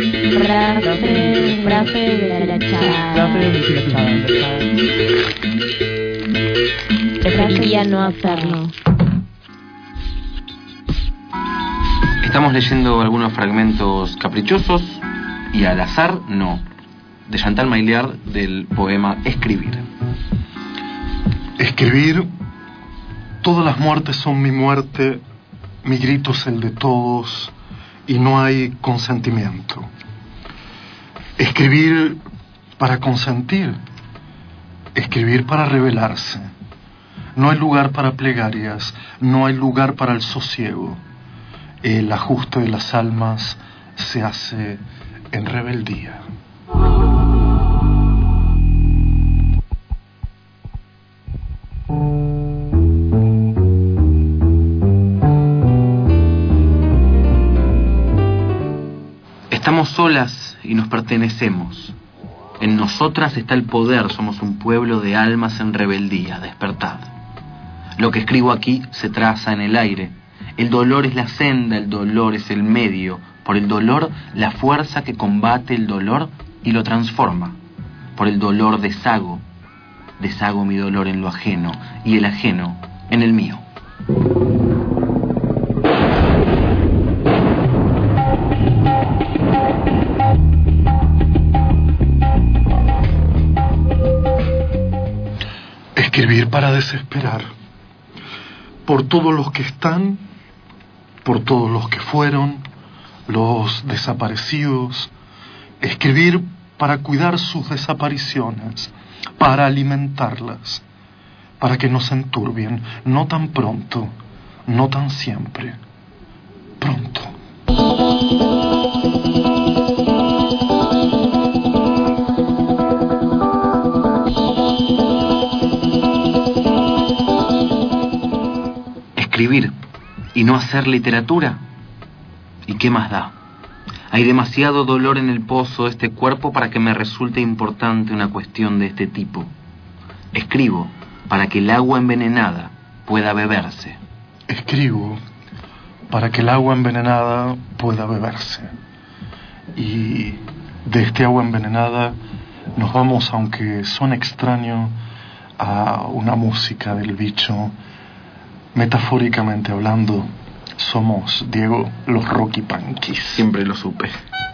Frase, frase deshilachada. Frase deshilachada. Frase ya no hacerlo. Estamos leyendo algunos fragmentos caprichosos y al azar no, de Chantal Maillard, del poema Escribir. Escribir, todas las muertes son mi muerte, mi grito es el de todos y no hay consentimiento. Escribir para consentir, escribir para rebelarse. No hay lugar para plegarias, no hay lugar para el sosiego. El ajuste de las almas se hace en rebeldía. Estamos solas y nos pertenecemos. En nosotras está el poder, somos un pueblo de almas en rebeldía, despertad. Lo que escribo aquí se traza en el aire. El dolor es la senda, el dolor es el medio. Por el dolor, la fuerza que combate el dolor y lo transforma. Por el dolor deshago, deshago mi dolor en lo ajeno y el ajeno en el mío. Escribir para desesperar. Por todos los que están, por todos los que fueron, los desaparecidos. Escribir para cuidar sus desapariciones, para alimentarlas, para que no se enturbien, no tan pronto, no tan siempre, pronto. ¿Escribir y no hacer literatura? ¿Y qué más da? Hay demasiado dolor en el pozo de este cuerpo para que me resulte importante una cuestión de este tipo. Escribo para que el agua envenenada pueda beberse. Escribo para que el agua envenenada pueda beberse. Y de este agua envenenada nos vamos, aunque suene extraño, a una música del bicho. Metafóricamente hablando, somos, Diego, los Rocky Punkies. Siempre lo supe.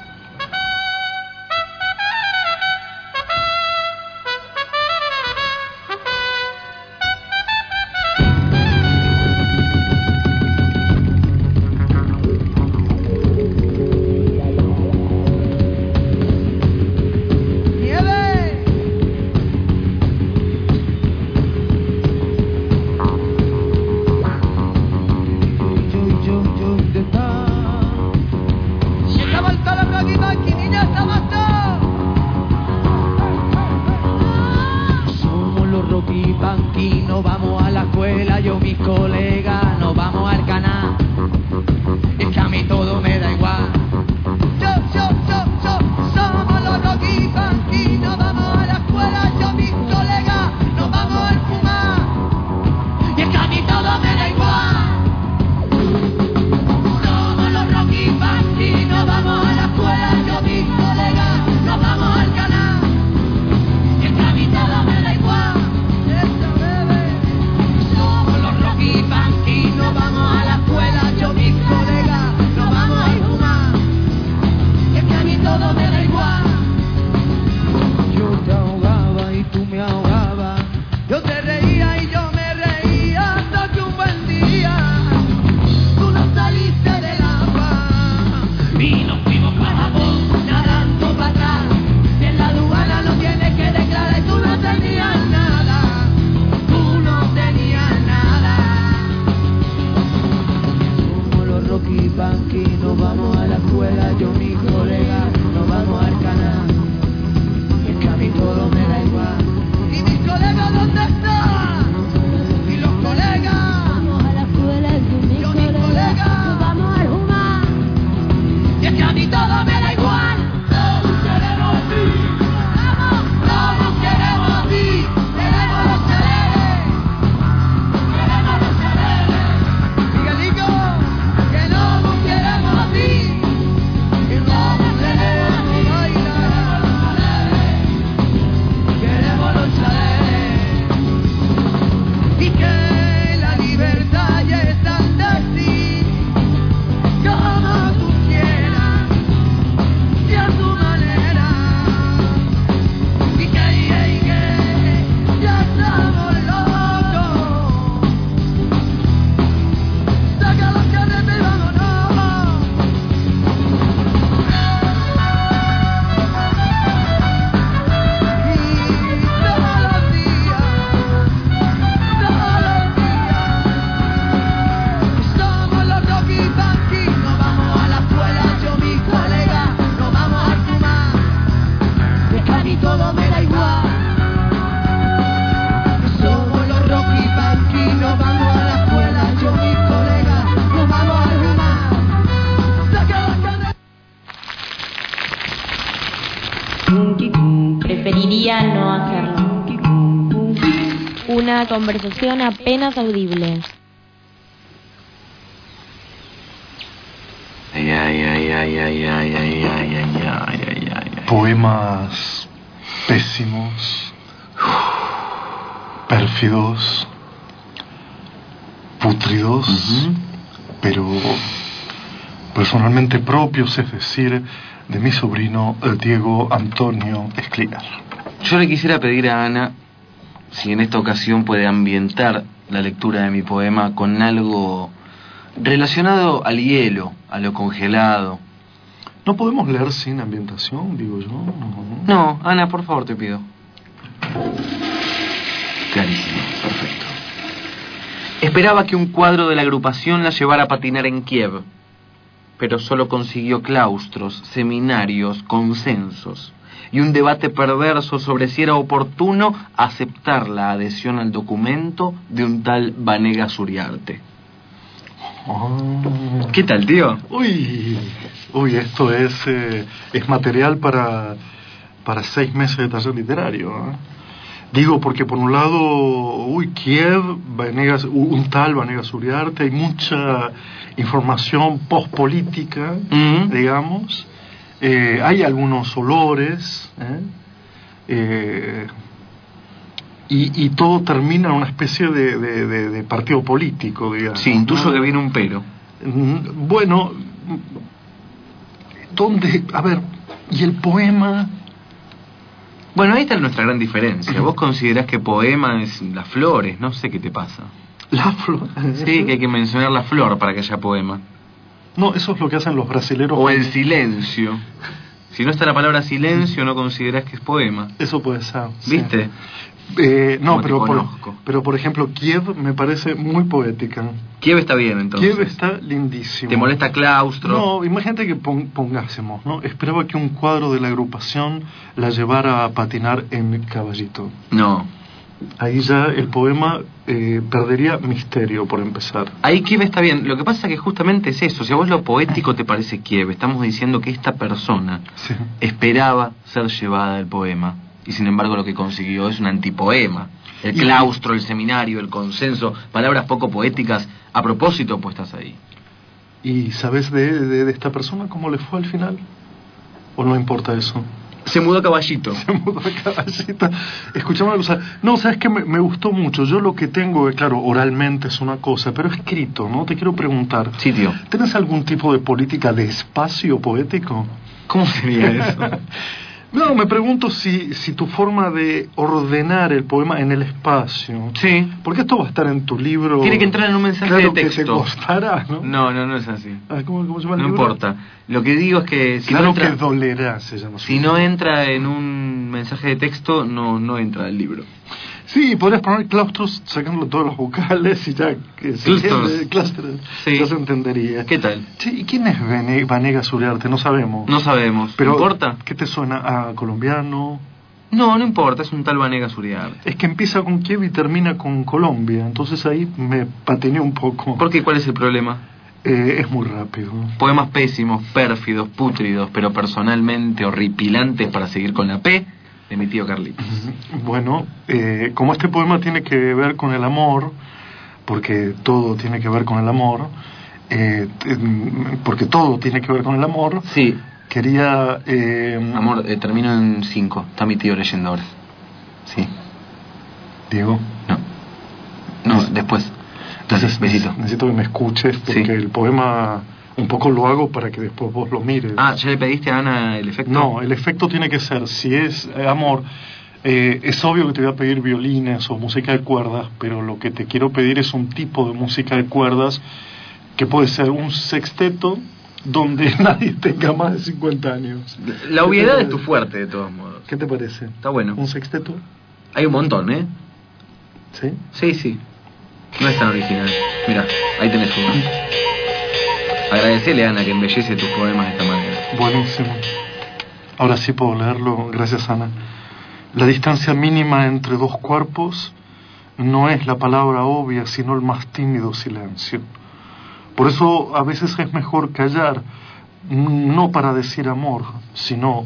Preferiría no hacerlo. Una conversación apenas audible. Ay, ay, ay, ay, ay, ay, ay, ay, ay, ay, ay, ay. Poemas pésimos, pérfidos, pútridos, uh-huh. pero personalmente propios, es decir, de mi sobrino Diego Antonio Escliar. Yo le quisiera pedir a Ana si en esta ocasión puede ambientar la lectura de mi poema con algo relacionado al hielo, a lo congelado. ¿No podemos leer sin ambientación, digo yo? No, Ana, por favor, te pido. Clarísimo, perfecto. Esperaba que un cuadro de la agrupación la llevara a patinar en Kiev, pero solo consiguió claustros, seminarios, consensos y un debate perverso sobre si era oportuno aceptar la adhesión al documento de un tal Vanegas Uriarte. Oh. ¿Qué tal, tío? Uy, uy, esto es eh, es material para para seis meses de taller literario. ¿eh? Digo porque por un lado, uy, Kiev, Vanegas, un tal Vanegas Uriarte, hay mucha información postpolítica, mm-hmm. digamos. Eh, hay algunos olores, ¿eh? Eh, y, y todo termina en una especie de, de, de, de partido político, digamos. Sí, intuyo ¿no? que viene un pero. Bueno, ¿dónde? A ver, ¿y el poema? Bueno, ahí está nuestra gran diferencia. Vos considerás que poema es las flores, no sé qué te pasa. ¿La flor? Sí, que hay que mencionar la flor para que haya poema. No, eso es lo que hacen los brasileros. O el silencio. Si no está la palabra silencio, no considerás que es poema. Eso puede ser. ¿Viste? Sí. Eh, no, Como pero por, pero por ejemplo, Kiev me parece muy poética. Kiev está bien, entonces. Kiev está lindísimo. ¿Te molesta claustro? No, imagínate que pon, pongásemos, ¿no? Esperaba que un cuadro de la agrupación la llevara a patinar en caballito. No. Ahí ya el poema eh, perdería misterio, por empezar. Ahí Kiev está bien. Lo que pasa es que justamente es eso. Si a vos lo poético te parece Kiev, estamos diciendo que esta persona sí. esperaba ser llevada al poema. Y sin embargo lo que consiguió es un antipoema. El claustro, el seminario, el consenso, palabras poco poéticas a propósito puestas ahí. ¿Y sabes de, de, de esta persona cómo le fue al final? ¿O no importa eso? Se mudó a Caballito. Se mudó a Caballito. Escuchame una cosa. No, ¿sabes qué? Me, me gustó mucho. Yo lo que tengo, claro, oralmente es una cosa, pero escrito, ¿no? Te quiero preguntar. Sí, tío. ¿Tienes algún tipo de política de espacio poético? ¿Cómo sería eso? No, me pregunto si, si tu forma de ordenar el poema en el espacio. Sí. Porque esto va a estar en tu libro. Tiene que entrar en un mensaje claro de texto. Que te costará, ¿no? No, no, no es así. Ah, ¿cómo, cómo se llama el no libro? importa. Lo que digo es que si claro no entra, que dolerá, se llama. Si no entra en un mensaje de texto, no, no entra el libro. Sí, podrías poner claustros sacándole todas las vocales y ya que se entiende, claustros, sí. Ya se entendería. ¿Qué tal? Sí, ¿y quién es Vane- Vanegas Uriarte? No sabemos. No sabemos. Pero, ¿No importa? ¿Qué te suena? ¿A colombiano? No, no importa, es un tal Vanegas Uriarte. Es que empieza con Kiev y termina con Colombia, entonces ahí me patiné un poco. ¿Por qué? ¿Cuál es el problema? Eh, es muy rápido. Poemas pésimos, pérfidos, pútridos, pero personalmente horripilantes para seguir con la P de mi tío Carlitos. Bueno, eh, como este poema tiene que ver con el amor, porque todo tiene que ver con el amor, eh, porque todo tiene que ver con el amor, sí. Quería... Eh, amor, eh, termino en cinco, está mi tío leyendo ahora. Sí. ¿Diego? No. No, después. Entonces, besito. Necesito que me escuches, porque sí. El poema... Un poco lo hago para que después vos lo mires. Ah, ¿ya le pediste a Ana el efecto? No, el efecto tiene que ser, si es eh, amor, eh, es obvio que te voy a pedir violines o música de cuerdas, pero lo que te quiero pedir es un tipo de música de cuerdas que puede ser un sexteto donde nadie tenga más de cincuenta años. La obviedad es tu fuerte, de todos modos. ¿Qué te parece? Está bueno. ¿Un sexteto? Hay un montón, ¿eh? ¿Sí? Sí, sí. No es tan original. Mira, ahí tenés uno. Agradecele a Ana que embellece tus poemas de esta manera. Buenísimo. Ahora sí puedo leerlo, gracias Ana. La distancia mínima entre dos cuerpos no es la palabra obvia, sino el más tímido silencio. Por eso a veces es mejor callar, no para decir amor, sino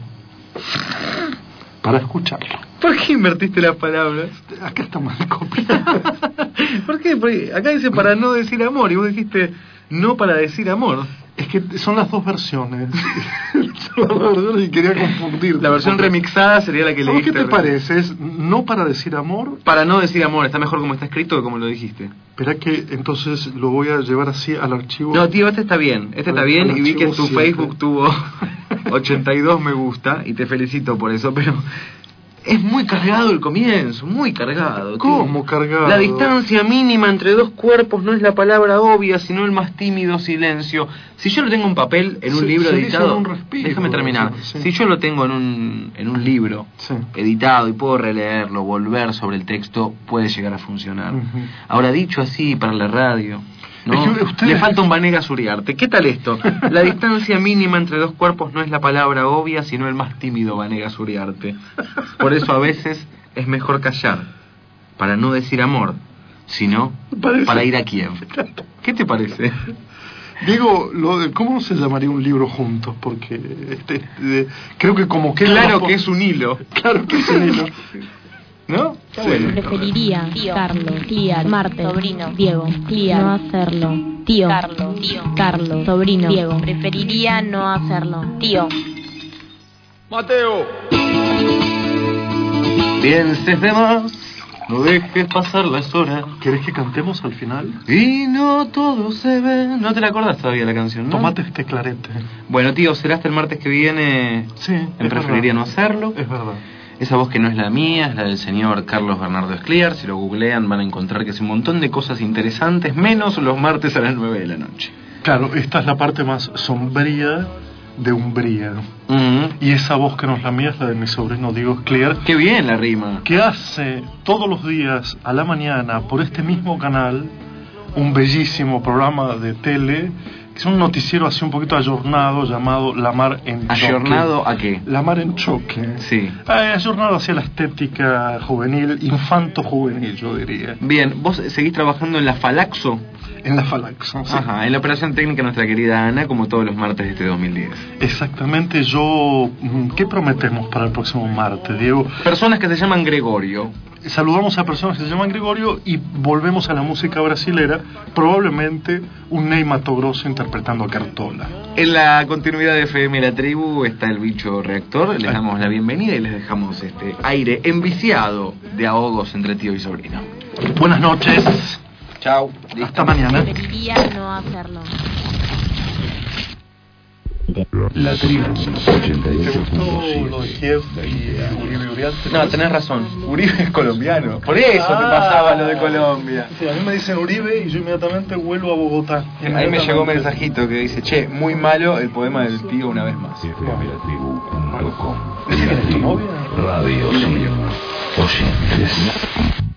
para escucharlo. ¿Por qué invertiste las palabras? Acá está mal copiado. ¿Por qué? Porque acá dice para no decir amor y vos dijiste no para decir amor. Es que son las dos versiones. Son las dos versiones y quería confundir. La versión porque... remixada sería la que leíste. ¿Qué te parece? ¿Es no para decir amor? Para no decir amor. Está mejor como está escrito que como lo dijiste. Espera que entonces lo voy a llevar así al archivo. No, tío, este está bien. Este está bien y vi que en tu siete. Facebook tuvo ochenta y dos me gusta y te felicito por eso, pero... Es muy cargado el comienzo, muy cargado. ¿Cómo tío? cargado? La distancia mínima entre dos cuerpos no es la palabra obvia, sino el más tímido silencio. Si yo lo tengo en papel, en un se, libro se editado... Un respiro, déjame terminar. Sí. Si yo lo tengo en un, en un libro sí. editado y puedo releerlo, volver sobre el texto, puede llegar a funcionar. Uh-huh. Ahora, dicho así, para la radio... ¿no? Es que usted... Le falta un Vanegas Uriarte. ¿Qué tal esto? La distancia mínima entre dos cuerpos no es la palabra obvia, sino el más tímido Vanegas Uriarte. Por eso a veces es mejor callar, para no decir amor, sino Parece... para ir a Kiev. ¿Qué te parece? Diego, lo de, ¿cómo se llamaría un libro juntos? Porque este, este, creo que como que... Claro que es un hilo. Claro que es un hilo. ¿No? Sí. Bueno. Preferiría, tío, Carlos, Clear, Marte, sobrino, Diego, Clear, no hacerlo, tío, Carlos, tío, Carlos, sobrino, Diego, preferiría no hacerlo, tío. Mateo. Pienses de más, no dejes pasar las horas. ¿Querés que cantemos al final? Y no todo se ve. No te la acordás todavía la canción, ¿no? Tomate este clarete. Bueno, tío, será hasta el martes que viene. Sí, en preferiría verdad. no hacerlo. Es verdad. Esa voz que no es la mía, es la del señor Carlos Bernardo Escliar. Si lo googlean van a encontrar que hace un montón de cosas interesantes, menos los martes a las nueve de la noche. Claro, esta es la parte más sombría de Umbría. Uh-huh. Y esa voz que no es la mía es la de mi sobrino Diego Escliar. ¡Qué bien la rima! Que hace todos los días a la mañana por este mismo canal un bellísimo programa de tele, que es un noticiero así un poquito ayornado llamado La Mar en Choque. ¿Ayornado a qué? La Mar en Choque. Sí. Ah, ayornado hacia la estética juvenil, infanto-juvenil, yo diría. Bien, ¿vos seguís trabajando en la Falaxo? En la Falaxo, sí. Ajá, en la operación técnica de nuestra querida Ana, como todos los martes de este dos mil diez. Exactamente, yo... ¿Qué prometemos para el próximo martes, Diego? Personas que se llaman Gregorio. Saludamos a personas que se llaman Gregorio y volvemos a la música brasilera, probablemente un Ney Mato Grosso interpretando a Cartola. En la continuidad de F M La Tribu está el bicho reactor, les damos la bienvenida y les dejamos este aire enviciado de ahogos entre tío y sobrino. Buenas noches. Chao. Hasta mañana. Preferiría no hacerlo. La Tribu ochenta y ocho punto siete. No, tenés razón. Uribe es colombiano. Por eso ah, te pasaba lo de Colombia. Sí, a mí me dicen Uribe y yo inmediatamente vuelvo a Bogotá. Ahí me llegó un mensajito que dice, che, muy malo el poema del tío una vez más. F M La Tribu punto com. ¿Es tu novia? Radio sin oyentes.